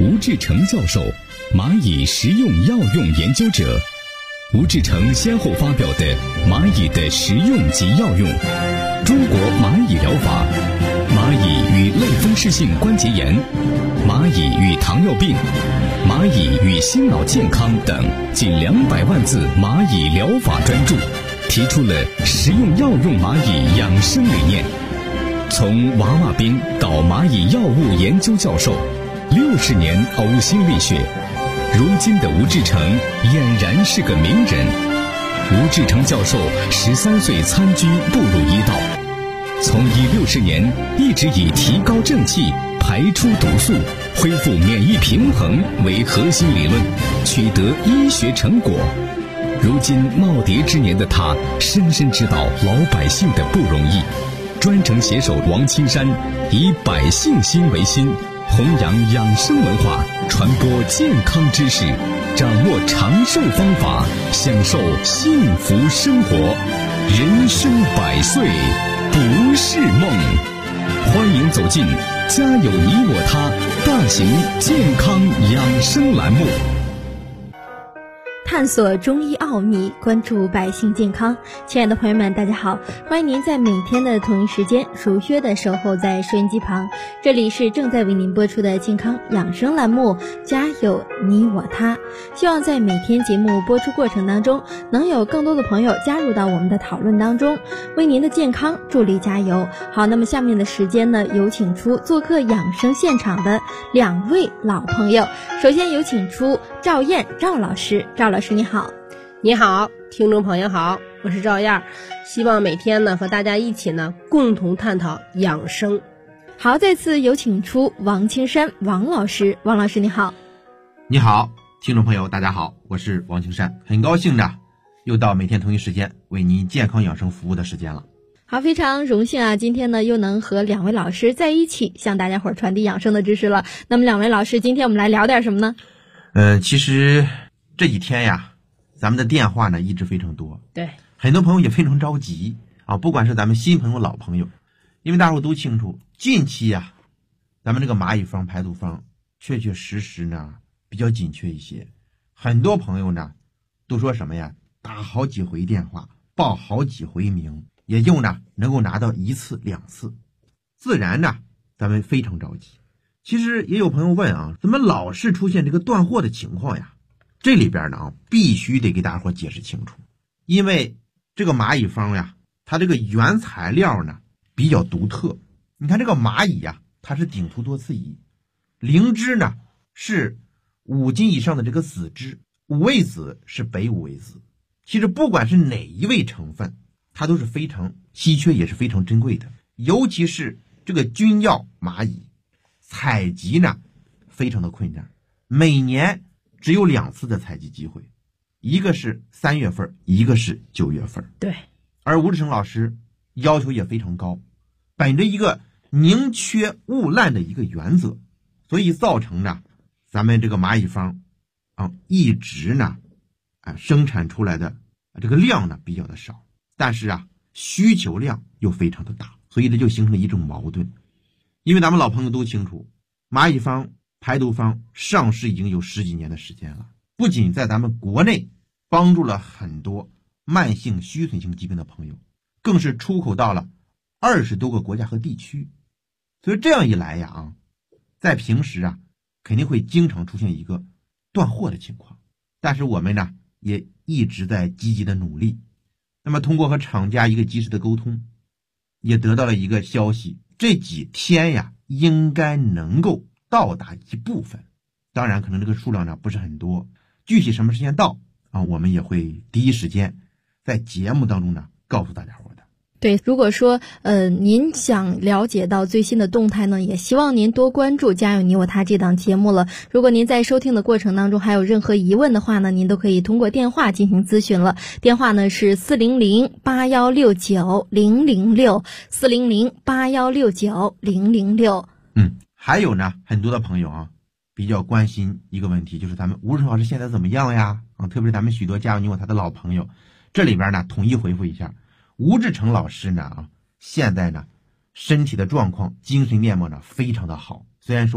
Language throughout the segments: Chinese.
吴志成教授，蚂蚁食用药用研究者。吴志成先后发表的《蚂蚁的食用及药用》、《中国蚂蚁疗法》、《蚂蚁与类风湿性关节炎》、《蚂蚁与糖尿病》、《蚂蚁与心脑健康》等近200万字蚂蚁疗法专著，提出了食用药用蚂蚁养生理念。从娃娃兵到蚂蚁药物研究教授，60年呕心沥血，如今的吴志成俨然是个名人。吴志成教授13岁参军步入医道，从医60年一直以提高正气、排出毒素、恢复免疫平衡为核心理论，取得医学成果。如今耄耋之年的他，深深知道老百姓的不容易，专程携手王青山，以百姓心为心，弘扬养生文化，传播健康知识，掌握长寿方法，享受幸福生活。人生100岁不是梦。欢迎走进家有你我他大型健康养生栏目， 探索中医奥秘，关注百姓健康。亲爱的朋友们，大家好，欢迎您在每天的同一时间如约的守候在收音机旁。这里是正在为您播出的健康养生栏目，家有你我他。希望在每天节目播出过程当中，能有更多的朋友加入到我们的讨论当中，为您的健康助力加油。好，那么下面的时间呢，有请出做客养生现场的2位老朋友。首先有请出赵燕赵老师。赵老师你好。 你好，听众朋友好，我是赵燕，希望每天呢和大家一起呢共同探讨养生。 好，再次有请出王青山王老师。王老师你好。 你好，听众朋友大家好，我是王青山，很高兴的又到每天同一时间为您健康养生服务的时间了。 好，非常荣幸啊，今天呢又能和2位老师在一起向大家伙传递养生的知识了。那么2位老师，今天我们来聊点什么呢？ 其实这几天呀，咱们的电话呢一直非常多， 对， 很多朋友也非常着急啊，不管是咱们新朋友老朋友，因为大伙都清楚，近期呀，咱们这个蚂蚁方排毒方确确实实呢比较紧缺一些，很多朋友呢都说什么呀，打好几回电话，报好几回名，也就呢能够拿到1次2次，自然呢咱们非常着急。其实也有朋友问啊，怎么老是出现这个断货的情况呀？这里边呢必须得给大伙解释清楚，因为这个蚂蚁方呀，它这个原材料呢比较独特。你看这个蚂蚁呀，它是顶突多刺蚁，灵芝呢是5斤以上的这个子芝，五味子是北五味子。其实不管是哪一味成分，它都是非常稀缺也是非常珍贵的，尤其是这个君药蚂蚁采集呢非常的困难，每年只有2次的采集机会，一个是3月份，一个是9月份。 对， 而吴志成老师要求也非常高，本着一个宁缺毋滥的一个原则，所以造成呢咱们这个蚂蚁方一直呢生产出来的这个量呢比较的少，但是需求量又非常的大，所以这就形成了一种矛盾。因为咱们老朋友都清楚，蚂蚁方排毒方上市已经有10几年的时间了，不仅在咱们国内帮助了很多慢性虚损性疾病的朋友，更是出口到了20多个国家和地区。所以这样一来呀在平时肯定会经常出现一个断货的情况，但是我们呢也一直在积极的努力。那么通过和厂家一个及时的沟通，也得到了一个消息，这几天呀应该能够到达一部分，当然可能这个数量呢不是很多，具体什么时间到我们也会第一时间在节目当中呢告诉大家伙的。 对，如果说您想了解到最新的动态呢，也希望您多关注家有你我他这档节目了。如果您在收听的过程当中还有任何疑问的话呢，您都可以通过电话进行咨询了。电话呢是400-8169-006 400-8169-006。 还有呢很多的朋友比较关心一个问题，就是咱们吴志成老师现在怎么样呀？特别是咱们许多家有你我他的老朋友，这里边呢统一回复一下，吴志成老师现在呢身体的状况精神面貌呢非常的好，虽然说呢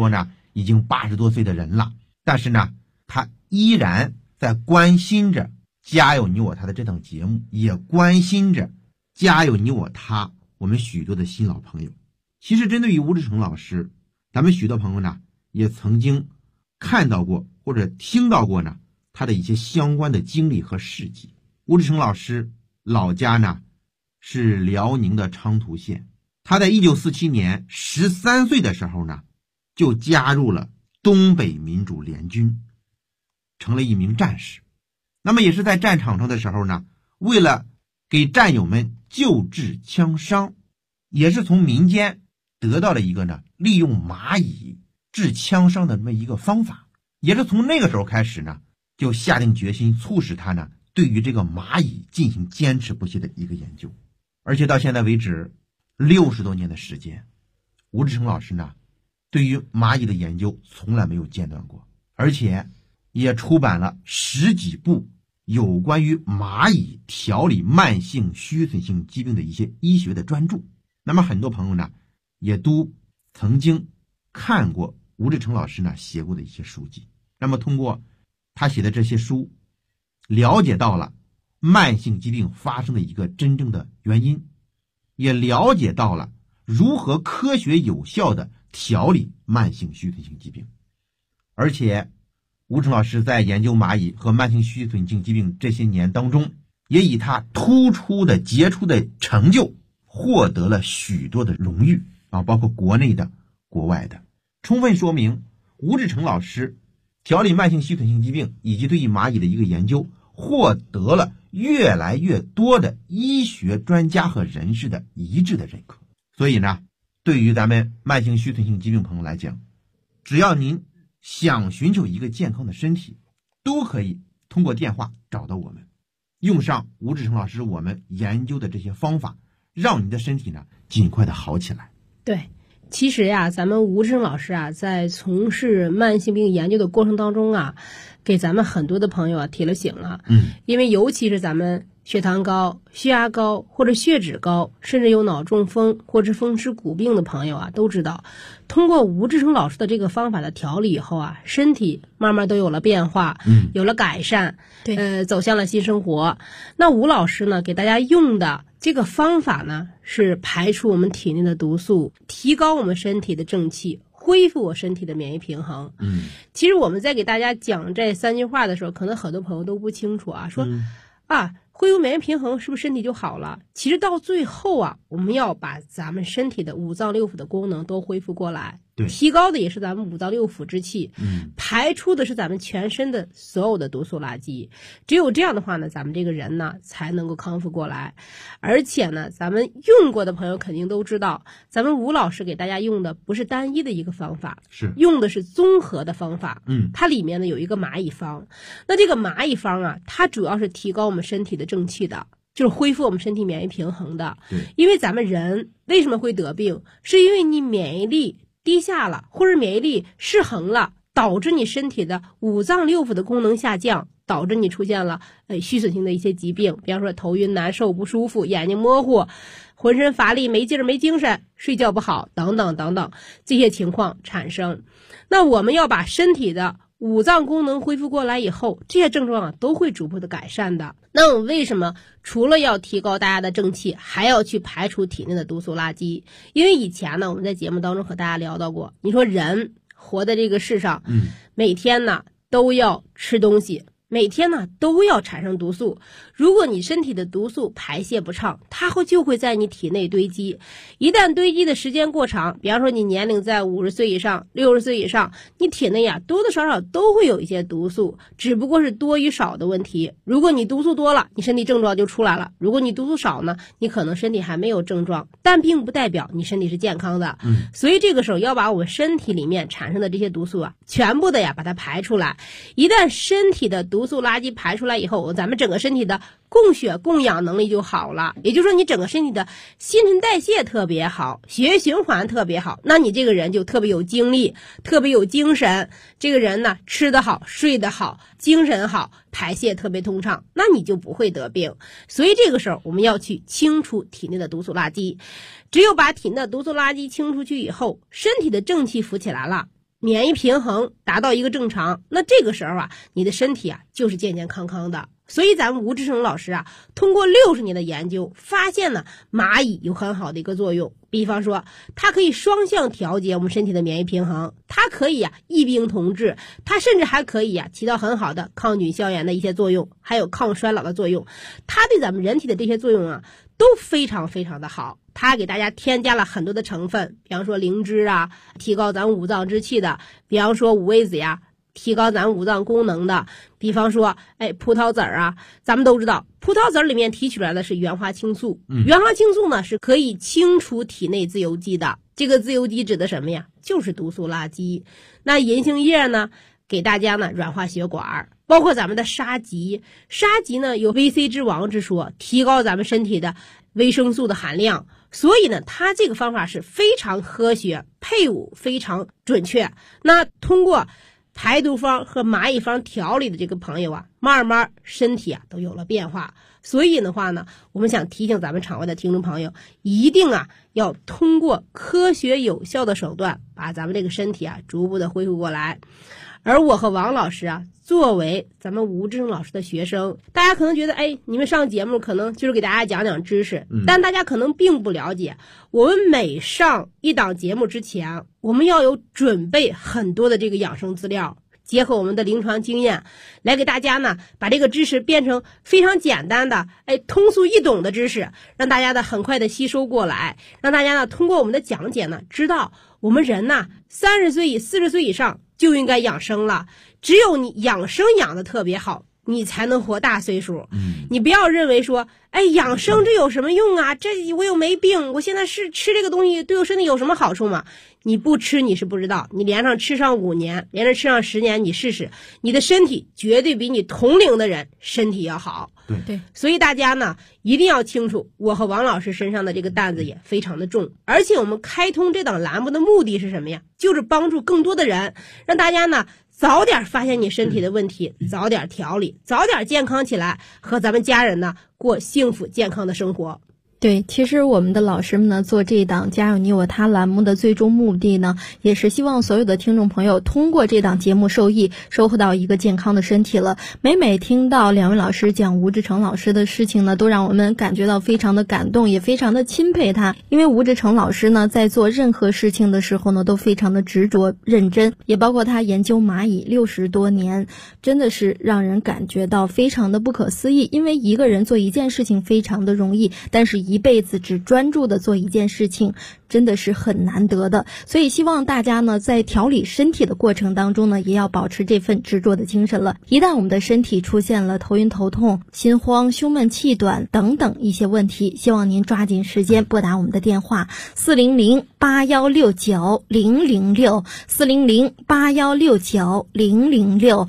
已经80多岁的人了，但是呢，他依然在关心着家有你我他的这档节目，也关心着家有你我他我们许多的新老朋友。其实针对于吴志诚老师，咱们许多朋友呢也曾经看到过或者听到过呢他的一些相关的经历和事迹。吴志诚老师老家呢是辽宁的昌图县，他在1947年13岁的时候呢就加入了东北民主联军，成了一名战士。那么也是在战场上的时候呢，为了给战友们救治枪伤，也是从民间得到了一个呢利用蚂蚁治枪伤的这么一个方法。也是从那个时候开始呢，就下定决心促使他呢对于这个蚂蚁进行坚持不懈的一个研究。而且到现在为止60多年的时间，吴志诚老师呢对于蚂蚁的研究从来没有间断过，而且也出版了10几部有关于蚂蚁调理慢性虚损性疾病的一些医学的专著。那么很多朋友呢也都曾经看过吴志诚老师呢写过的一些书籍，那么通过他写的这些书，了解到了慢性疾病发生的一个真正的原因，也了解到了如何科学有效的调理慢性虚损性疾病。而且吴志诚老师在研究蚂蚁和慢性虚损性疾病这些年当中，也以他突出的杰出的成就获得了许多的荣誉包括国内的国外的，充分说明吴志诚老师调理慢性虚损性疾病以及对于蚂蚁的一个研究获得了越来越多的医学专家和人士的一致的认可。所以呢，对于咱们慢性虚损性疾病朋友来讲，只要您想寻求一个健康的身体，都可以通过电话找到我们，用上吴志诚老师我们研究的这些方法，让你的身体呢尽快的好起来。 对，其实呀，咱们吴志诚老师啊，在从事慢性病研究的过程当中啊，给咱们很多的朋友啊提了醒了。因为尤其是咱们血糖高、血压高或者血脂高，甚至有脑中风或者风湿骨病的朋友啊，都知道，通过吴志诚老师的这个方法的调理以后啊，身体慢慢都有了变化，有了改善，走向了新生活。那吴老师呢，给大家用的这个方法呢，是排除我们体内的毒素，提高我们身体的正气，恢复我身体的免疫平衡。其实我们在给大家讲这3句话的时候，可能很多朋友都不清楚啊，说恢复免疫平衡是不是身体就好了？其实到最后啊，我们要把咱们身体的5脏6腑的功能都恢复过来，提高的也是咱们5脏6腑之气，排出的是咱们全身的所有的毒素垃圾。只有这样的话呢，咱们这个人呢才能够康复过来。而且呢，咱们用过的朋友肯定都知道，咱们吴老师给大家用的不是单一的一个方法，是用的是综合的方法。它里面呢有一个蚂蚁方。那这个蚂蚁方啊，它主要是提高我们身体的正气的，就是恢复我们身体免疫平衡的。因为咱们人为什么会得病，是因为你免疫力低下了，或者免疫力失衡了，导致你身体的5脏6腑的功能下降，导致你出现了虚损性的一些疾病，比方说头晕难受不舒服，眼睛模糊，浑身乏力没劲儿没精神，睡觉不好等等等等这些情况产生。那我们要把身体的5脏功能恢复过来以后，这些症状啊都会逐步的改善的。那我们为什么除了要提高大家的正气，还要去排除体内的毒素垃圾？因为以前呢，我们在节目当中和大家聊到过，你说人活在这个世上，每天呢都要吃东西，每天呢都要产生毒素。如果你身体的毒素排泄不畅，它就会在你体内堆积。一旦堆积的时间过长，比方说你年龄在50岁以上、60岁以上，你体内呀多多少少都会有一些毒素，只不过是多与少的问题。如果你毒素多了，你身体症状就出来了；如果你毒素少呢，你可能身体还没有症状，但并不代表你身体是健康的。所以这个时候要把我们身体里面产生的这些毒素啊，全部的把它排出来。一旦身体的毒素垃圾排出来以后，咱们整个身体的供血供氧能力就好了，也就是说你整个身体的新陈代谢特别好，血液循环特别好，那你这个人就特别有精力，特别有精神，这个人呢吃得好，睡得好，精神好，排泄特别通畅，那你就不会得病。所以这个时候我们要去清除体内的毒素垃圾，只有把体内的毒素垃圾清出去以后，身体的正气浮起来了， 免疫平衡达到一个正常，那这个时候啊，你的身体啊就是健健康康的。所以咱们吴志成老师啊，通过60年的研究，发现呢蚂蚁有很好的一个作用。比方说，它可以双向调节我们身体的免疫平衡，它可以啊异病同治，它甚至还可以啊起到很好的抗菌消炎的一些作用，还有抗衰老的作用。它对咱们人体的这些作用啊都非常非常的好。它给大家添加了很多的成分，比方说灵芝啊，提高咱五脏之气的；比方说五味子呀，提高咱五脏功能的；比方说，葡萄籽儿啊，咱们都知道，葡萄籽儿里面提取来的是原花青素，原花青素呢是可以清除体内自由基的。这个自由基指的什么呀？就是毒素垃圾。那银杏叶呢，给大家呢软化血管。包括咱们的沙棘，沙棘呢有 VC 之王之说，提高咱们身体的维生素的含量。所以呢，它这个方法是非常科学，配伍非常准确。那通过排毒方和蚂蚁方调理的这个朋友啊，慢慢身体啊都有了变化。所以的话呢，我们想提醒咱们场外的听众朋友，一定啊要通过科学有效的手段，把咱们这个身体啊逐步的恢复过来。而我和王老师啊，作为咱们吴志成老师的学生，大家可能觉得，你们上节目可能就是给大家讲讲知识，但大家可能并不了解，我们每上一档节目之前，我们要有准备很多的这个养生资料，结合我们的临床经验，来给大家呢把这个知识变成非常简单的，通俗易懂的知识，让大家呢很快的吸收过来，让大家呢通过我们的讲解呢，知道我们人呢30岁40岁以上就应该养生了。只有你养生养得特别好，你才能活大岁数。你不要认为说，养生这有什么用啊？这我又没病，我现在是吃这个东西对我身体有什么好处吗？你不吃你是不知道，你连上吃上5年，连着吃上10年，你试试，你的身体绝对比你同龄的人身体要好。 对， 所以大家呢一定要清楚，我和王老师身上的这个担子也非常的重，而且我们开通这档栏目的目的是什么呀？就是帮助更多的人，让大家呢早点发现你身体的问题，早点调理，早点健康起来，和咱们家人呢过幸福健康的生活。 对，其实我们的老师们呢做这档家有你我他栏目的最终目的呢，也是希望所有的听众朋友通过这档节目受益，收获到一个健康的身体了。每听到2位老师讲吴志成老师的事情呢，都让我们感觉到非常的感动，也非常的钦佩他。因为吴志成老师呢在做任何事情的时候呢，都非常的执着认真，也包括他研究蚂蚁60多年，真的是让人感觉到非常的不可思议。因为一个人做一件事情非常的容易，但是一辈子只专注的做一件事情真的是很难得的。所以希望大家呢在调理身体的过程当中呢，也要保持这份执着的精神了。一旦我们的身体出现了头晕头痛、心慌、胸闷气短等等一些问题，希望您抓紧时间拨打我们的电话400-8169-006 400-8169-006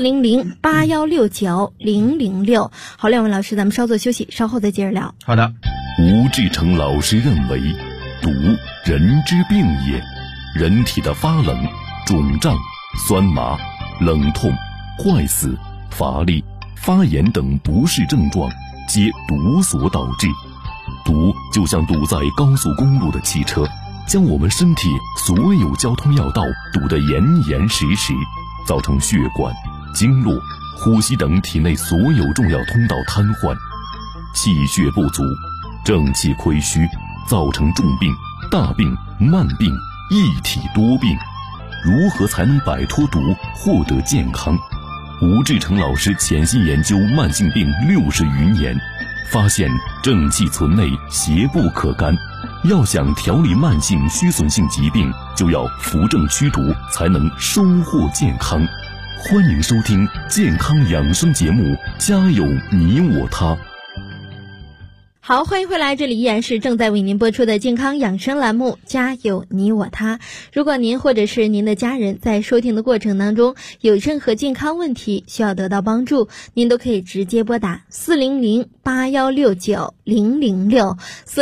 400-8169-006。好，2位老师，咱们稍作休息，稍后再接着聊。 好的。 吴志成老师认为，毒人之病也，人体的发冷、肿胀、酸麻、冷痛、坏死、乏力、发炎等不适症状，皆毒所导致。毒就像堵在高速公路的汽车，将我们身体所有交通要道堵得严严实实，造成血管、经络、呼吸等体内所有重要通道瘫痪，气血不足，正气亏虚，造成重病、大病、慢病，一体多病。如何才能摆脱毒，获得健康？吴志成老师潜心研究慢性病60余年，发现正气存内，邪不可干。要想调理慢性虚损性疾病，就要扶正驱毒，才能收获健康。欢迎收听健康养生节目《家有你我他》。 好，欢迎回来，这里依然是正在为您播出的健康养生栏目《家有你我他》。如果您或者是您的家人在收听的过程当中有任何健康问题需要得到帮助，您都可以直接拨打400-8169-006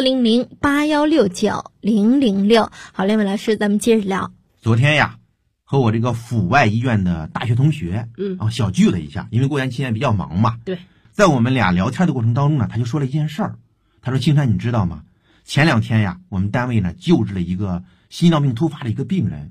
400-8169-006。好，2位老师，咱们接着聊。 昨天呀，和我这个阜外医院的大学同学小聚了一下，因为过年期间比较忙嘛。 对， 在我们俩聊天的过程当中呢，他就说了一件事儿。他说：“青山，你知道吗？前2天呀，我们单位呢救治了一个心脏病突发的一个病人，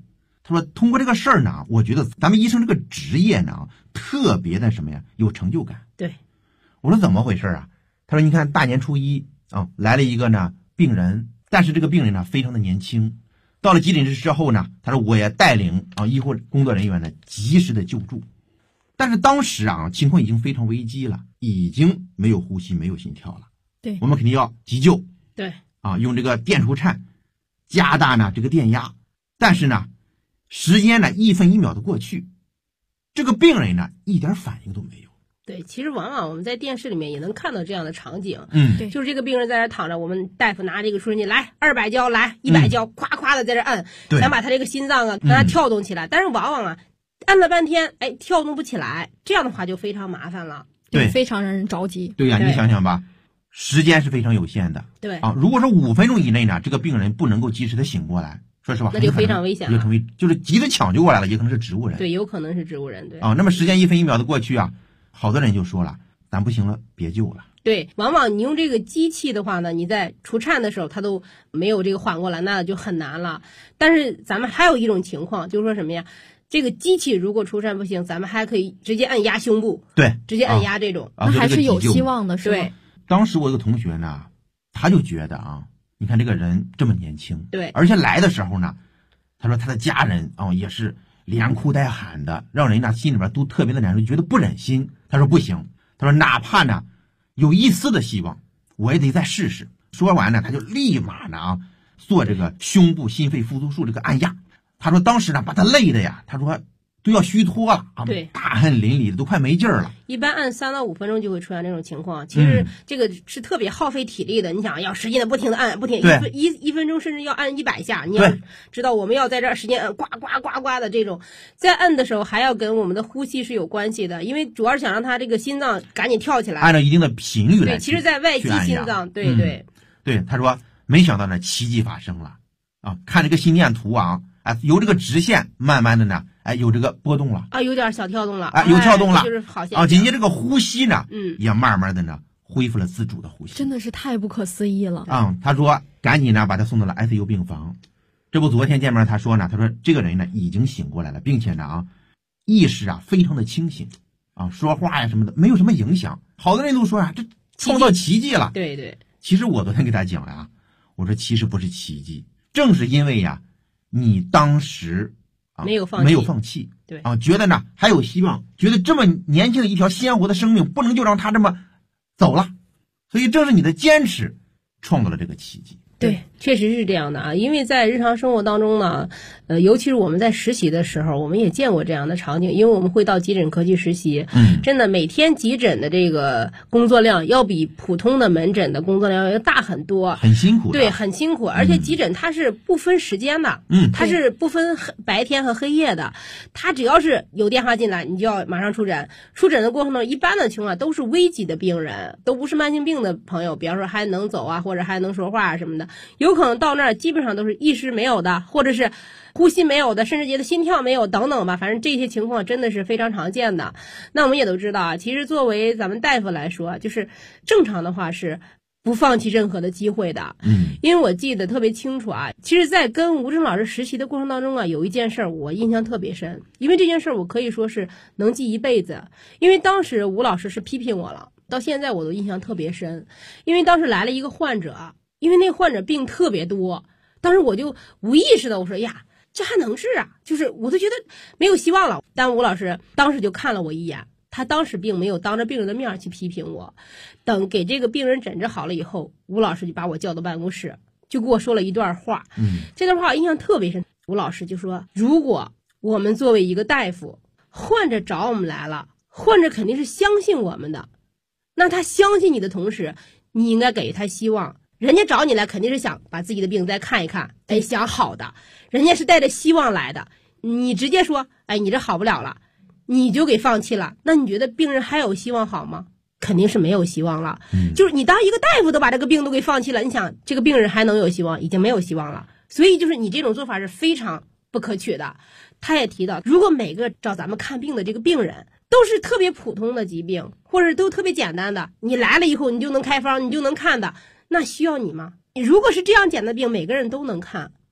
他说通过这个事儿呢，我觉得咱们医生这个职业呢特别的什么呀，有成就感。 对， 我说怎么回事啊？他说你看大年初一啊，来了一个呢病人，但是这个病人呢非常的年轻，到了急诊室之后呢，他说我也带领啊医护工作人员呢及时的救助，但是当时啊情况已经非常危机了，已经没有呼吸没有心跳了。 对， 我们肯定要急救。 对啊，用这个电除颤加大呢这个电压，但是呢时间呢1分1秒的过去，这个病人呢一点反应都没有。 对，其实往往我们在电视里面也能看到这样的场景。 对， 就是这个病人在这躺着，我们大夫拿这个输液机来200焦，来100焦，夸夸的在这按，想把他这个心脏啊让他跳动起来，但是往往啊按了半天，哎，跳动不起来，这样的话就非常麻烦了。 对， 非常让人着急。 对呀，你想想吧，时间是非常有限的。 对啊，如果说5分钟以内呢，这个病人不能够及时的醒过来，说实话， 那就非常危险了， 就成为就是急着抢救过来了，也可能是植物人。 对，有可能是植物人。对啊，那么时间1分1秒的过去啊，好多人就说了，咱不行了，别救了。 对，往往你用这个机器的话呢，你在除颤的时候，它都没有这个缓过来，那就很难了。但是咱们还有一种情况，就是说什么呀？这个机器如果除颤不行，咱们还可以直接按压胸部， 对， 直接按压这种， 那还是有希望的，是吧？ 对。 当时我有个同学呢，他就觉得啊，你看这个人这么年轻， 对， 而且来的时候呢，他说他的家人啊也是连哭带喊的，让人呢心里边都特别的难受，觉得不忍心。他说不行，他说哪怕呢有一丝的希望，我也得再试试。说完呢，他就立马呢做这个胸部心肺复苏术这个按压。他说当时呢把他累的呀，他说都要虚脱了啊， 对， 大汗淋漓的，都快没劲儿了。 一般按3到5分钟就会出现这种情况，其实这个是特别耗费体力的。你想要使劲的不停的按，不停一分钟甚至要按100下，你要知道我们要在这儿时间按呱呱呱呱的这种，在按的时候还要跟我们的呼吸是有关系的，因为主要是想让他这个心脏赶紧跳起来， 按照一定的频率来。 对，其实在外击心脏，对对对，他说没想到呢奇迹发生了啊！看这个心电图啊。由这个直线慢慢的呢，有这个波动了啊，有点小跳动了有跳动了， 就是好现象啊。紧接着这个呼吸呢，也慢慢的呢恢复了自主的呼吸， 真的是太不可思议了啊！他说赶紧呢把他送到了 ICU 病房。这不昨天见面他说呢，他说这个人呢已经醒过来了，并且呢意识非常的清醒啊，说话呀什么的没有什么影响。好多人都说这创造奇迹了。 对对， 其实我昨天给他讲了我说其实不是奇迹，正是因为你当时没有放弃， 对觉得呢还有希望，觉得这么年轻的一条鲜活的生命不能就让他这么走了，所以正是你的坚持创造了这个奇迹。 对，确实是这样的啊，因为在日常生活当中呢，尤其是我们在实习的时候，我们也见过这样的场景，因为我们会到急诊科去实习，真的每天急诊的这个工作量要比普通的门诊的工作量要大很多， 很辛苦的。 对，很辛苦，而且急诊它是不分时间的，它是不分白天和黑夜的，它只要是有电话进来，你就要马上出诊。出诊的过程中，一般的情况都是危急的病人，都不是慢性病的朋友，比方说还能走啊，或者还能说话啊什么的。有可能到那儿基本上都是意识没有的，或者是呼吸没有的，甚至觉得心跳没有等等吧，反正这些情况真的是非常常见的。那我们也都知道啊，其实作为咱们大夫来说，就是正常的话是不放弃任何的机会的。因为我记得特别清楚啊，其实在跟吴征老师实习的过程当中啊，有一件事儿我印象特别深，因为这件事儿我可以说是能记一辈子。因为当时吴老师是批评我了，到现在我都印象特别深。因为当时来了一个患者，因为那患者病特别多，当时我就无意识的我说呀，这还能治啊，就是我都觉得没有希望了。但吴老师当时就看了我一眼，他当时并没有当着病人的面去批评我。等给这个病人诊治好了以后，吴老师就把我叫到办公室，就跟我说了一段话。这段话我印象特别深。吴老师就说，如果我们作为一个大夫，患者找我们来了，患者肯定是相信我们的，那他相信你的同时，你应该给他希望。人家找你来肯定是想把自己的病再看一看，想好的，人家是带着希望来的。你直接说，你这好不了了，你就给放弃了，那你觉得病人还有希望好吗？肯定是没有希望了。就是你当一个大夫都把这个病都给放弃了，你想这个病人还能有希望？已经没有希望了。所以就是你这种做法是非常不可取的。他也提到，如果每个找咱们看病的这个病人都是特别普通的疾病，或者都特别简单的，你来了以后你就能开方，你就能看的，那需要你吗？如果是这样简单的病每个人都能看，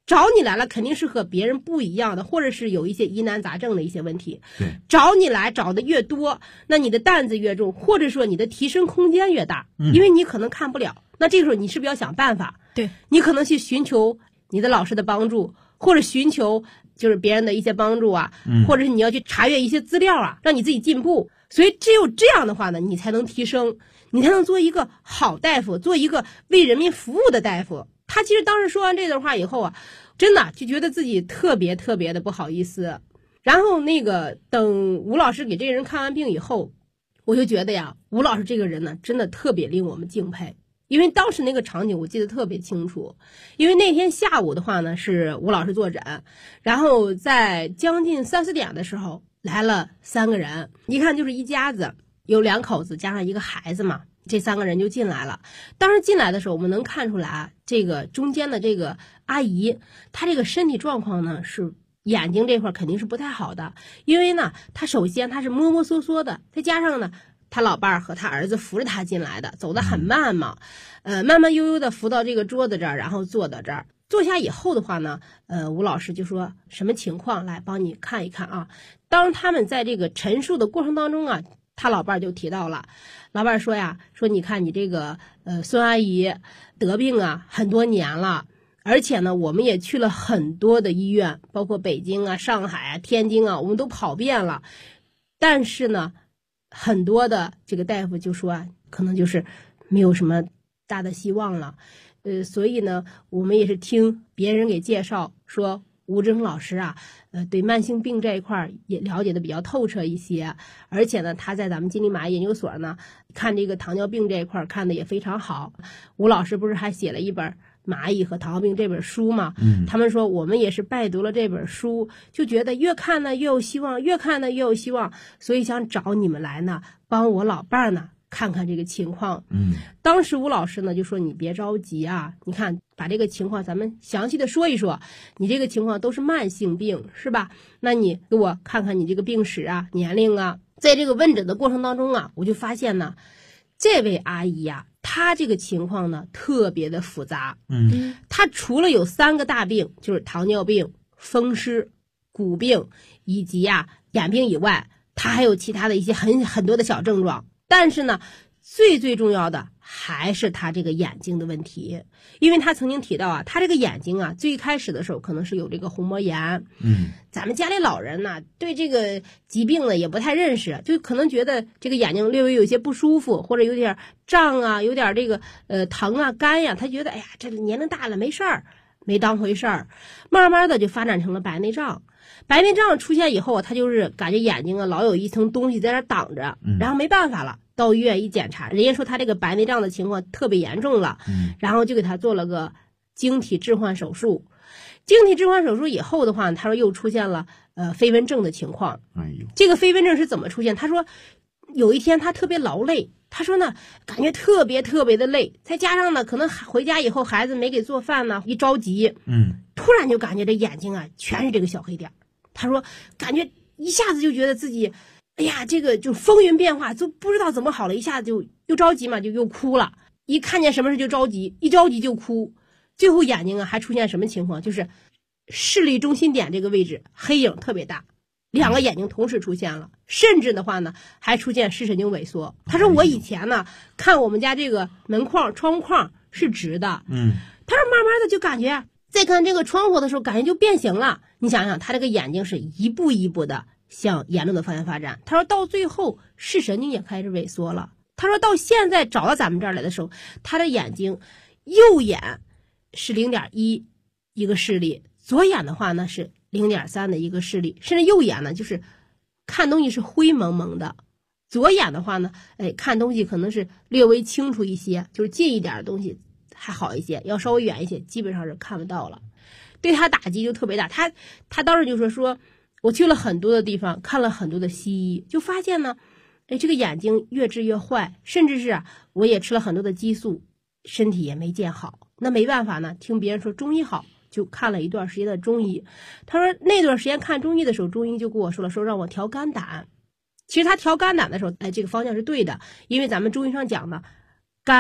找你来了肯定是和别人不一样的，或者是有一些疑难杂症的一些问题。 对， 找你来找的越多，那你的担子越重，或者说你的提升空间越大，因为你可能看不了。那这个时候你是不是要想办法？ 对， 你可能去寻求你的老师的帮助，或者寻求就是别人的一些帮助啊，或者是你要去查阅一些资料啊，让你自己进步。所以只有这样的话呢，你才能提升，你才能做一个好大夫，做一个为人民服务的大夫。他其实当时说完这段话以后啊，真的就觉得自己特别特别的不好意思。然后等吴老师给这个人看完病以后，我就觉得呀，吴老师这个人呢，真的特别令我们敬佩。因为当时那个场景我记得特别清楚，因为那天下午的话呢是吴老师坐诊，然后在将近3、4点的时候来了3个人，一看就是一家子，有2口子加上一个孩子嘛，这3个人就进来了。当时进来的时候我们能看出来，这个中间的这个阿姨她这个身体状况呢是眼睛这块肯定是不太好的，因为呢她首先她是摸摸索索的，再加上呢他老伴儿和他儿子扶着他进来的，走得很慢嘛，慢慢悠悠的扶到这个桌子这儿，然后坐到这儿。坐下以后的话呢，吴老师就说什么情况，来帮你看一看啊。当他们在这个陈述的过程当中啊，他老伴儿就提到了，老伴儿说呀，说你看你这个孙阿姨得病啊很多年了，而且呢我们也去了很多的医院，包括北京啊、上海啊、天津啊，我们都跑遍了，但是呢很多的这个大夫就说啊，可能就是没有什么大的希望了，所以呢，我们也是听别人给介绍说，吴峥老师啊，对慢性病这一块也了解的比较透彻一些，而且呢，他在咱们金陵马研究所呢，看这个糖尿病这一块看的也非常好。吴老师不是还写了一本蚂蚁和糖尿病这本书嘛，他们说我们也是拜读了这本书，就觉得越看呢越有希望，越看呢越有希望，所以想找你们来呢，帮我老伴儿呢看看这个情况。当时吴老师呢就说你别着急啊，你看把这个情况咱们详细的说一说，你这个情况都是慢性病是吧？那你给我看看你这个病史啊、年龄啊。在这个问诊的过程当中啊，我就发现呢，这位阿姨呀，她这个情况呢特别的复杂。她除了有3个大病，就是糖尿病、风湿、骨病以及眼病以外，她还有其他的一些很多的小症状。但是呢，最重要的还是她这个眼睛的问题，因为她曾经提到啊，她这个眼睛啊，最开始的时候可能是有这个虹膜炎。咱们家里老人呢，对这个疾病呢也不太认识，就可能觉得这个眼睛略微有些不舒服，或者有点胀啊，有点这个疼啊、干呀，他觉得哎呀，这年龄大了没事儿，没当回事儿，慢慢的就发展成了白内障。白内障出现以后，他就是感觉眼睛啊老有一层东西在那挡着，然后没办法了，到医院一检查，人家说他这个白内障的情况特别严重了，然后就给他做了个晶体置换手术。晶体置换手术以后的话，他说又出现了飞蚊症的情况。这个飞蚊症是怎么出现？他说有一天他特别劳累，他说呢感觉特别的累，再加上呢可能回家以后孩子没给做饭呢，一着急，突然就感觉这眼睛啊全是这个小黑点。他说感觉一下子就觉得自己哎呀这个就风云变化，就不知道怎么好了，一下子就又着急嘛，就又哭了，一看见什么事就着急，一着急就哭。最后眼睛啊还出现什么情况，就是视力中心点这个位置黑影特别大，2个眼睛同时出现了，甚至的话呢还出现视神经萎缩。他说我以前呢看我们家这个门框窗户框是直的，他说慢慢的就感觉再看这个窗户的时候感觉就变形了。你想想他这个眼睛是一步一步的向严重的方向发展，他说到最后视神经也开始萎缩了。他说到现在找到咱们这儿来的时候，他的眼睛右眼是 0.1 一个视力，左眼的话呢是 0.3 的一个视力，甚至右眼呢就是看东西是灰蒙蒙的，左眼的话呢看东西可能是略微清楚一些，就是近一点的东西还好一些，要稍微远一些基本上是看不到了。对他打击就特别大。他当时就说我去了很多的地方，看了很多的西医，就发现呢这个眼睛越治越坏，甚至是我也吃了很多的激素，身体也没见好。那没办法呢，听别人说中医好，就看了一段时间的中医。他说那段时间看中医的时候，中医就跟我说了，说让我调肝胆。其实他调肝胆的时候这个方向是对的，因为咱们中医上讲呢，肝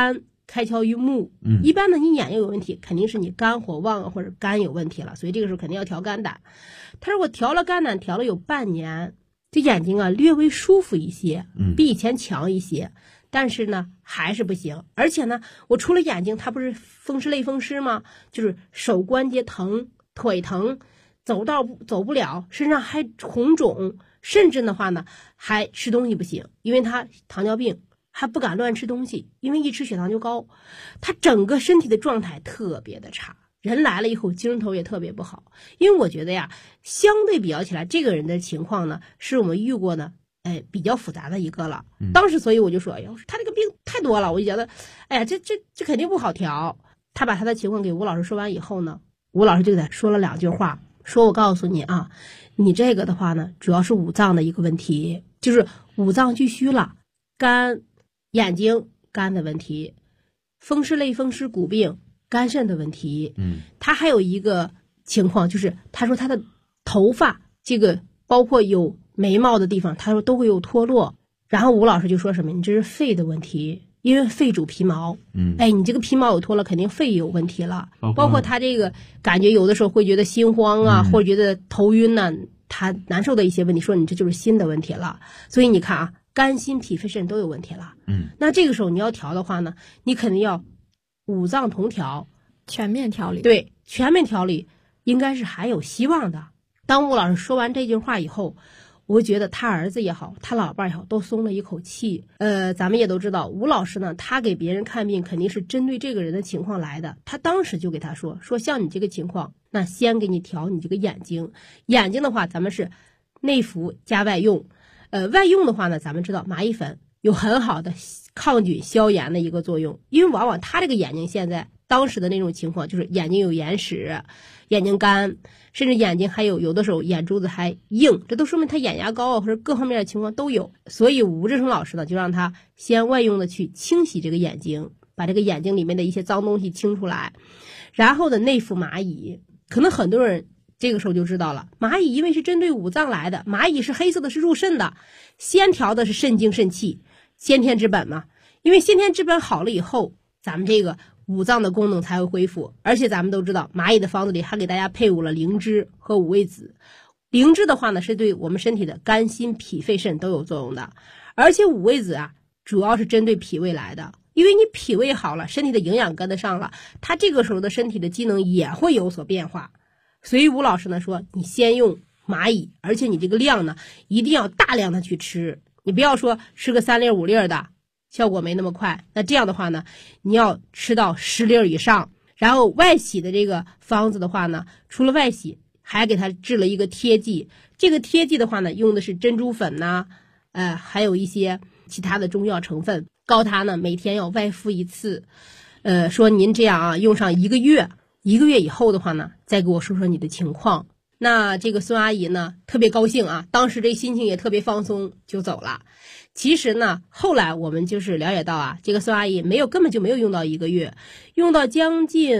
开窍于目。一般呢，你眼睛有问题，肯定是你肝火旺啊，或者肝有问题了，所以这个时候肯定要调肝胆。他说我调了肝胆，调了有半年，这眼睛啊略微舒服一些，比以前强一些，但是呢还是不行。而且呢，我除了眼睛，它不是风湿类风湿吗？就是手关节疼、腿疼，走不了，身上还红肿，甚至的话呢还吃东西不行，因为他糖尿病。还不敢乱吃东西，因为一吃血糖就高，他整个身体的状态特别的差，人来了以后精神头也特别不好。因为我觉得呀，相对比较起来，这个人的情况呢，是我们遇过的，比较复杂的一个了。当时所以我就说，哎呦，他这个病太多了，我就觉得，哎呀，这肯定不好调。他把他的情况给吴老师说完以后呢，吴老师就给他说了2句话，说我告诉你啊，你这个的话呢，主要是五脏的一个问题，就是五脏俱虚了，肝。眼睛肝的问题，风湿类风湿骨病，肝肾的问题。他还有一个情况，就是他说他的头发这个包括有眉毛的地方，他说都会有脱落。然后吴老师就说什么，你这是肺的问题，因为肺主皮毛。你这个皮毛有脱了，肯定肺有问题了。包括他这个感觉有的时候会觉得心慌啊，或者觉得头晕呢，他难受的一些问题，说你这就是心的问题了。所以你看啊，肝心脾肺肾都有问题了。那这个时候你要调的话呢，你肯定要五脏同调， 全面调理。 对，全面调理应该是还有希望的。当吴老师说完这句话以后，我觉得他儿子也好，他老伴也好，都松了一口气。咱们也都知道，吴老师呢，他给别人看病肯定是针对这个人的情况来的。他当时就给他说像你这个情况，那先给你调你这个眼睛。眼睛的话，咱们是内服加外用。外用的话呢，咱们知道蚂蚁粉有很好的抗菌消炎的一个作用，因为往往他这个眼睛现在当时的那种情况，就是眼睛有眼屎，眼睛干，甚至眼睛还有的时候眼珠子还硬，这都说明他眼压高啊，或者各方面的情况都有。所以吴志成老师呢，就让他先外用的去清洗这个眼睛，把这个眼睛里面的一些脏东西清出来，然后呢内服蚂蚁。可能很多人这个时候就知道了，蚂蚁因为是针对五脏来的，蚂蚁是黑色的，是入肾的，先调的是肾精肾气，先天之本嘛。因为先天之本好了以后，咱们这个五脏的功能才会恢复。而且咱们都知道，蚂蚁的方子里还给大家配伍了灵芝和五味子。灵芝的话呢，是对我们身体的肝心脾肺肾都有作用的，而且五味子啊，主要是针对脾胃来的。因为你脾胃好了，身体的营养跟得上了，它这个时候的身体的机能也会有所变化。所以吴老师呢说，你先用蚂蚁，而且你这个量呢一定要大量的去吃，你不要说吃个3粒5粒的，效果没那么快。那这样的话呢，你要吃到10粒以上。然后外洗的这个方子的话呢，除了外洗，还给他制了一个贴剂。这个贴剂的话呢，用的是珍珠粉呐，还有一些其他的中药成分，告他呢每天要外敷1次。说您这样啊，用上1个月。1个月以后的话呢，再给我说说你的情况。那这个孙阿姨呢特别高兴啊，当时这心情也特别放松，就走了。其实呢，后来我们就是了解到啊，这个孙阿姨根本就没有用到1个月，用到将近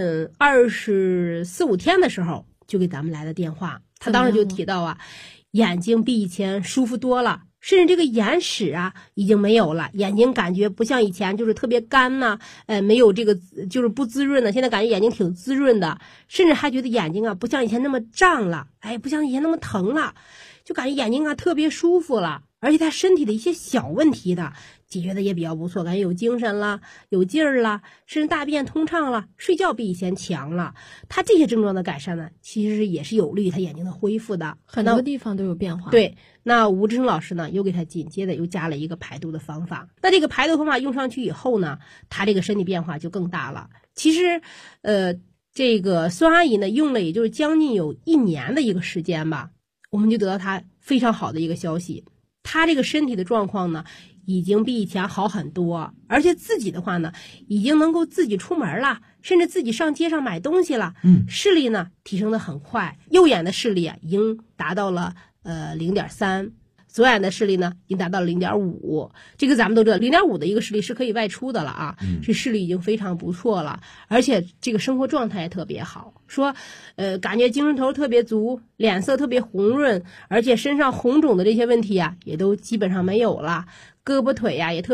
24、25天的时候，就给咱们来的电话。她当时就提到啊，眼睛比以前舒服多了。甚至这个眼屎啊已经没有了，眼睛感觉不像以前就是特别干呐，没有这个就是不滋润的，现在感觉眼睛挺滋润的，甚至还觉得眼睛啊不像以前那么胀了，不像以前那么疼了，就感觉眼睛啊特别舒服了，而且他身体的一些小问题的解决的也比较不错，感觉有精神了，有劲儿了，甚至大便通畅了，睡觉比以前强了。他这些症状的改善呢，其实也是有利于他眼睛的恢复的， 很多地方都有变化。 对。那吴志成老师呢，又给他紧接着又加了一个排毒的方法。那这个排毒方法用上去以后呢，他这个身体变化就更大了。其实，这个孙阿姨呢，用了也就是将近有1年的一个时间吧，我们就得到她非常好的一个消息，她这个身体的状况呢，已经比以前好很多，而且自己的话呢，已经能够自己出门了，甚至自己上街上买东西了。视力呢提升的很快，右眼的视力啊已经达到了0.3，左眼的视力呢已经达到了0.5。这个咱们都知道，0.5的一个视力是可以外出的了啊，这视力已经非常不错了，而且这个生活状态也特别好。说感觉精神头特别足，脸色特别红润，而且身上红肿的这些问题啊也都基本上没有了，胳膊腿呀也特别